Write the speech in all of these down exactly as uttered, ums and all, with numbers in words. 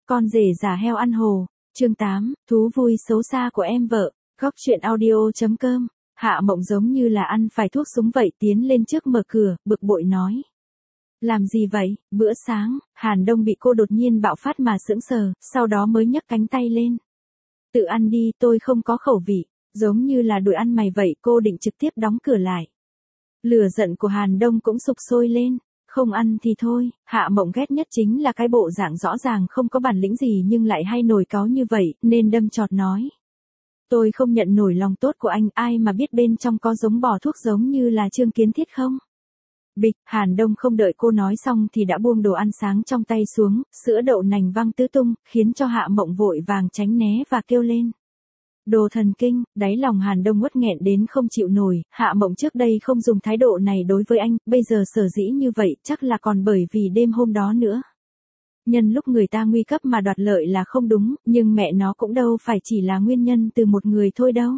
Con rể giả heo ăn hồ, chương tám, thú vui xấu xa của em vợ, góc chuyện audio.com. Hạ Mộng giống như là ăn phải thuốc súng vậy, tiến lên trước mở cửa, bực bội nói. Làm gì vậy? Bữa sáng, Hàn Đông bị cô đột nhiên bạo phát mà sững sờ, sau đó mới nhấc cánh tay lên. Tự ăn đi, tôi không có khẩu vị, giống như là đuổi ăn mày vậy, cô định trực tiếp đóng cửa lại. Lửa giận của Hàn Đông cũng sục sôi lên. Không ăn thì thôi, Hạ Mộng ghét nhất chính là cái bộ dạng rõ ràng không có bản lĩnh gì nhưng lại hay nổi cáu như vậy, nên đâm chọt nói. Tôi không nhận nổi lòng tốt của anh, ai mà biết bên trong có giống bỏ thuốc giống như là Trương Kiến Thiết không? Bịch, Hàn Đông không đợi cô nói xong thì đã buông đồ ăn sáng trong tay xuống, sữa đậu nành văng tứ tung, khiến cho Hạ Mộng vội vàng tránh né và kêu lên. Đồ thần kinh, đáy lòng Hàn Đông uất nghẹn đến không chịu nổi, Hạ Mộng trước đây không dùng thái độ này đối với anh, bây giờ sở dĩ như vậy chắc là còn bởi vì đêm hôm đó nữa. Nhân lúc người ta nguy cấp mà đoạt lợi là không đúng, nhưng mẹ nó cũng đâu phải chỉ là nguyên nhân từ một người thôi đâu.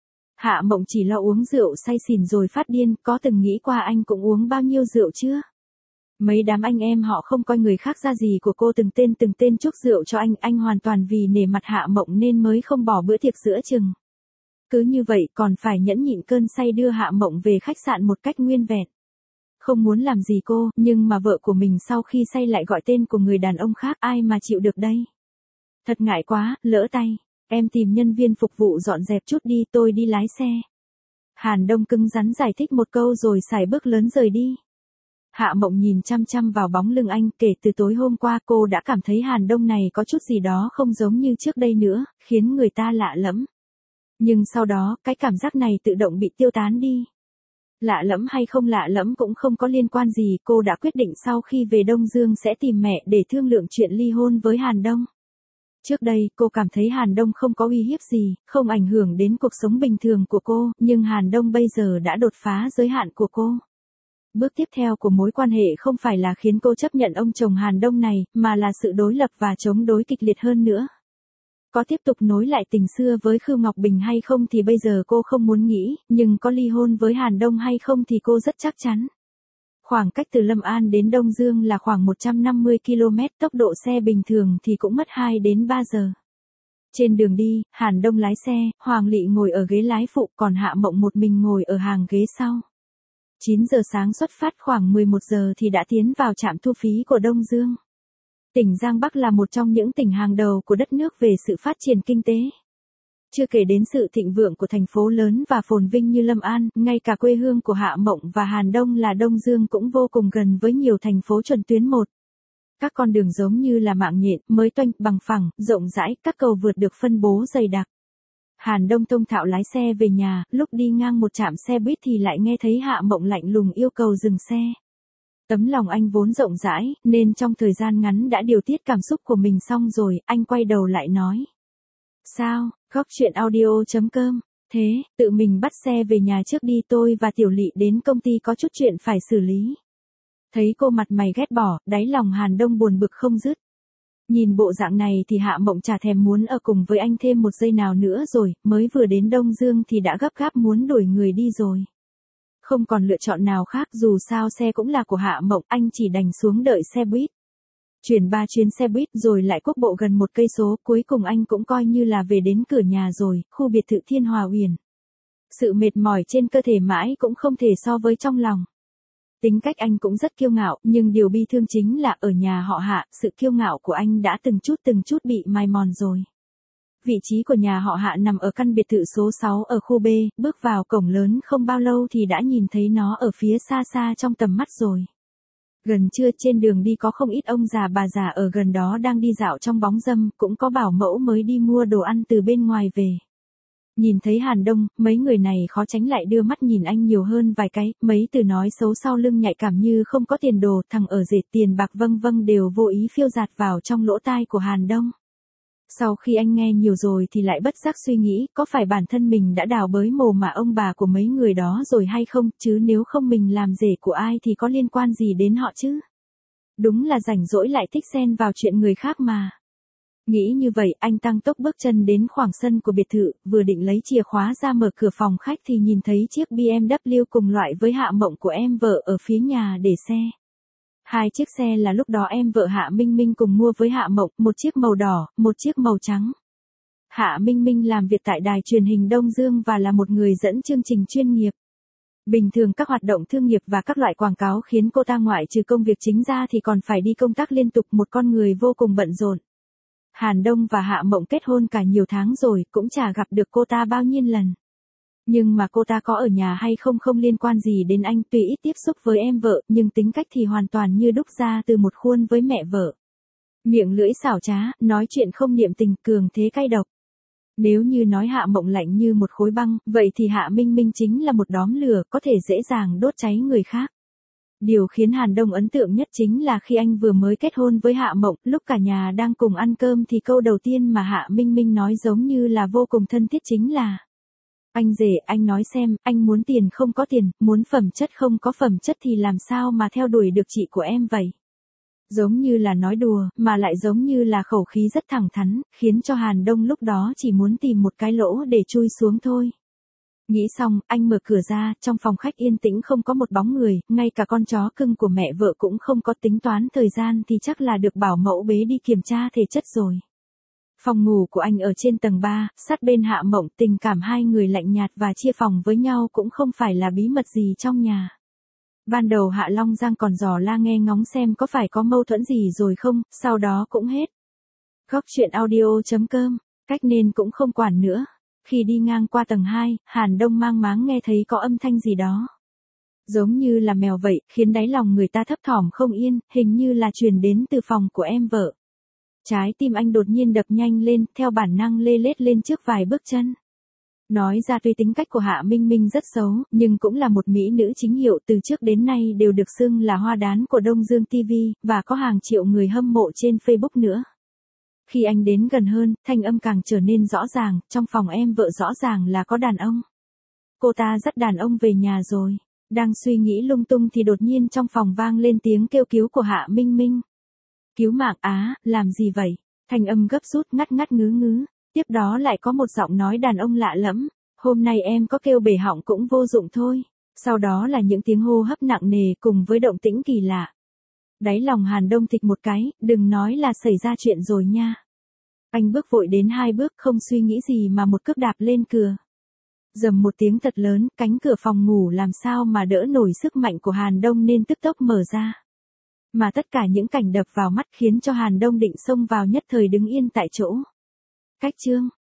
Hạ Mộng chỉ lo uống rượu say xỉn rồi phát điên, có từng nghĩ qua anh cũng uống bao nhiêu rượu chưa? Mấy đám anh em họ không coi người khác ra gì của cô từng tên từng tên chúc rượu cho anh, anh hoàn toàn vì nể mặt Hạ Mộng nên mới không bỏ bữa tiệc giữa chừng. Cứ như vậy còn phải nhẫn nhịn cơn say đưa Hạ Mộng về khách sạn một cách nguyên vẹn. Không muốn làm gì cô, nhưng mà vợ của mình sau khi say lại gọi tên của người đàn ông khác, ai mà chịu được đây. Thật ngại quá, lỡ tay, em tìm nhân viên phục vụ dọn dẹp chút đi, tôi đi lái xe. Hàn Đông cứng rắn giải thích một câu rồi sải bước lớn rời đi. Hạ Mộng nhìn chăm chăm vào bóng lưng anh, kể từ tối hôm qua cô đã cảm thấy Hàn Đông này có chút gì đó không giống như trước đây nữa, khiến người ta lạ lẫm. Nhưng sau đó, cái cảm giác này tự động bị tiêu tán đi. Lạ lẫm hay không lạ lẫm cũng không có liên quan gì, cô đã quyết định sau khi về Đông Dương sẽ tìm mẹ để thương lượng chuyện ly hôn với Hàn Đông. Trước đây, cô cảm thấy Hàn Đông không có uy hiếp gì, không ảnh hưởng đến cuộc sống bình thường của cô, nhưng Hàn Đông bây giờ đã đột phá giới hạn của cô. Bước tiếp theo của mối quan hệ không phải là khiến cô chấp nhận ông chồng Hàn Đông này, mà là sự đối lập và chống đối kịch liệt hơn nữa. Có tiếp tục nối lại tình xưa với Khưu Ngọc Bình hay không thì bây giờ cô không muốn nghĩ, nhưng có ly hôn với Hàn Đông hay không thì cô rất chắc chắn. Khoảng cách từ Lâm An đến Đông Dương là khoảng một trăm năm mươi ki lô mét, tốc độ xe bình thường thì cũng mất hai đến ba giờ. Trên đường đi, Hàn Đông lái xe, Hoàng Lị ngồi ở ghế lái phụ, còn Hạ Mộng một mình ngồi ở hàng ghế sau. chín giờ sáng xuất phát, khoảng mười một giờ thì đã tiến vào trạm thu phí của Đông Dương. Tỉnh Giang Bắc là một trong những tỉnh hàng đầu của đất nước về sự phát triển kinh tế. Chưa kể đến sự thịnh vượng của thành phố lớn và phồn vinh như Lâm An, ngay cả quê hương của Hạ Mộng và Hàn Đông là Đông Dương cũng vô cùng gần với nhiều thành phố chuẩn tuyến một. Các con đường giống như là mạng nhện, mới toanh, bằng phẳng, rộng rãi, các cầu vượt được phân bố dày đặc. Hàn Đông thông thạo lái xe về nhà, lúc đi ngang một trạm xe buýt thì lại nghe thấy Hạ Mộng lạnh lùng yêu cầu dừng xe. Tấm lòng anh vốn rộng rãi, nên trong thời gian ngắn đã điều tiết cảm xúc của mình xong rồi, anh quay đầu lại nói. Sao, góc chuyện audio.com, thế, tự mình bắt xe về nhà trước đi, tôi và Tiểu Lị đến công ty có chút chuyện phải xử lý. Thấy cô mặt mày ghét bỏ, đáy lòng Hàn Đông buồn bực không dứt. Nhìn bộ dạng này thì Hạ Mộng chả thèm muốn ở cùng với anh thêm một giây nào nữa rồi, mới vừa đến Đông Dương thì đã gấp gáp muốn đuổi người đi rồi. Không còn lựa chọn nào khác, dù sao xe cũng là của Hạ Mộng, anh chỉ đành xuống đợi xe buýt. Chuyển ba chuyến xe buýt rồi lại quốc bộ gần một cây số, cuối cùng anh cũng coi như là về đến cửa nhà rồi, khu biệt thự Thiên Hòa Uyển. Sự mệt mỏi trên cơ thể mãi cũng không thể so với trong lòng. Tính cách anh cũng rất kiêu ngạo, nhưng điều bi thương chính là ở nhà họ Hạ, sự kiêu ngạo của anh đã từng chút từng chút bị mài mòn rồi. Vị trí của nhà họ Hạ nằm ở căn biệt thự số sáu ở khu B, bước vào cổng lớn không bao lâu thì đã nhìn thấy nó ở phía xa xa trong tầm mắt rồi. Gần trưa trên đường đi có không ít ông già bà già ở gần đó đang đi dạo trong bóng râm, cũng có bảo mẫu mới đi mua đồ ăn từ bên ngoài về. Nhìn thấy Hàn Đông, mấy người này khó tránh lại đưa mắt nhìn anh nhiều hơn vài cái, mấy từ nói xấu sau lưng nhạy cảm như không có tiền đồ, thằng ở dệt tiền bạc vâng vâng đều vô ý phiêu dạt vào trong lỗ tai của Hàn Đông. Sau khi anh nghe nhiều rồi thì lại bất giác suy nghĩ, có phải bản thân mình đã đào bới mồ mả ông bà của mấy người đó rồi hay không, chứ nếu không mình làm rể của ai thì có liên quan gì đến họ chứ. Đúng là rảnh rỗi lại thích xen vào chuyện người khác mà. Nghĩ như vậy, anh tăng tốc bước chân đến khoảng sân của biệt thự, vừa định lấy chìa khóa ra mở cửa phòng khách thì nhìn thấy chiếc bê em vê cùng loại với Hạ Mộng của em vợ ở phía nhà để xe. Hai chiếc xe là lúc đó em vợ Hạ Minh Minh cùng mua với Hạ Mộng, một chiếc màu đỏ, một chiếc màu trắng. Hạ Minh Minh làm việc tại đài truyền hình Đông Dương và là một người dẫn chương trình chuyên nghiệp. Bình thường các hoạt động thương nghiệp và các loại quảng cáo khiến cô ta ngoại trừ công việc chính ra thì còn phải đi công tác liên tục, một con người vô cùng bận rộn. Hàn Đông và Hạ Mộng kết hôn cả nhiều tháng rồi, cũng chả gặp được cô ta bao nhiêu lần. Nhưng mà cô ta có ở nhà hay không không liên quan gì đến anh, tuy ít tiếp xúc với em vợ, nhưng tính cách thì hoàn toàn như đúc ra từ một khuôn với mẹ vợ. Miệng lưỡi xảo trá, nói chuyện không niệm tình, cường thế cay độc. Nếu như nói Hạ Mộng lạnh như một khối băng, vậy thì Hạ Minh Minh chính là một đóm lửa, có thể dễ dàng đốt cháy người khác. Điều khiến Hàn Đông ấn tượng nhất chính là khi anh vừa mới kết hôn với Hạ Mộng, lúc cả nhà đang cùng ăn cơm thì câu đầu tiên mà Hạ Minh Minh nói giống như là vô cùng thân thiết chính là: anh rể, anh nói xem, anh muốn tiền không có tiền, muốn phẩm chất không có phẩm chất thì làm sao mà theo đuổi được chị của em vậy? Giống như là nói đùa, mà lại giống như là khẩu khí rất thẳng thắn, khiến cho Hàn Đông lúc đó chỉ muốn tìm một cái lỗ để chui xuống thôi. Nghĩ xong, anh mở cửa ra, trong phòng khách yên tĩnh không có một bóng người, ngay cả con chó cưng của mẹ vợ cũng không có, tính toán thời gian thì chắc là được bảo mẫu bế đi kiểm tra thể chất rồi. Phòng ngủ của anh ở trên tầng ba, sát bên Hạ Mộng, tình cảm hai người lạnh nhạt và chia phòng với nhau cũng không phải là bí mật gì trong nhà. Ban đầu Hạ Long Giang còn dò la nghe ngóng xem có phải có mâu thuẫn gì rồi không, sau đó cũng hết. Góc truyện audio chấm com, cách nên cũng không quản nữa. Khi đi ngang qua tầng hai, Hàn Đông mang máng nghe thấy có âm thanh gì đó. Giống như là mèo vậy, khiến đáy lòng người ta thấp thỏm không yên, hình như là truyền đến từ phòng của em vợ. Trái tim anh đột nhiên đập nhanh lên, theo bản năng lê lết lên trước vài bước chân. Nói ra tuy tính cách của Hạ Minh Minh rất xấu, nhưng cũng là một mỹ nữ chính hiệu, từ trước đến nay đều được xưng là hoa đán của Đông Dương ti vi, và có hàng triệu người hâm mộ trên Facebook nữa. Khi anh đến gần hơn, thanh âm càng trở nên rõ ràng, trong phòng em vợ rõ ràng là có đàn ông. Cô ta dắt đàn ông về nhà rồi. Đang suy nghĩ lung tung thì đột nhiên trong phòng vang lên tiếng kêu cứu của Hạ Minh Minh. Cứu mạng á, làm gì vậy? Thanh âm gấp rút ngắt ngắt ngứ ngứ. Tiếp đó lại có một giọng nói đàn ông lạ lẫm. Hôm nay em có kêu bể họng cũng vô dụng thôi. Sau đó là những tiếng hô hấp nặng nề cùng với động tĩnh kỳ lạ. Đáy lòng Hàn Đông thịch một cái, đừng nói là xảy ra chuyện rồi nha. Anh bước vội đến hai bước, không suy nghĩ gì mà một cước đạp lên cửa. Dầm một tiếng thật lớn, cánh cửa phòng ngủ làm sao mà đỡ nổi sức mạnh của Hàn Đông nên tức tốc mở ra. Mà tất cả những cảnh đập vào mắt khiến cho Hàn Đông định xông vào nhất thời đứng yên tại chỗ. Cách chương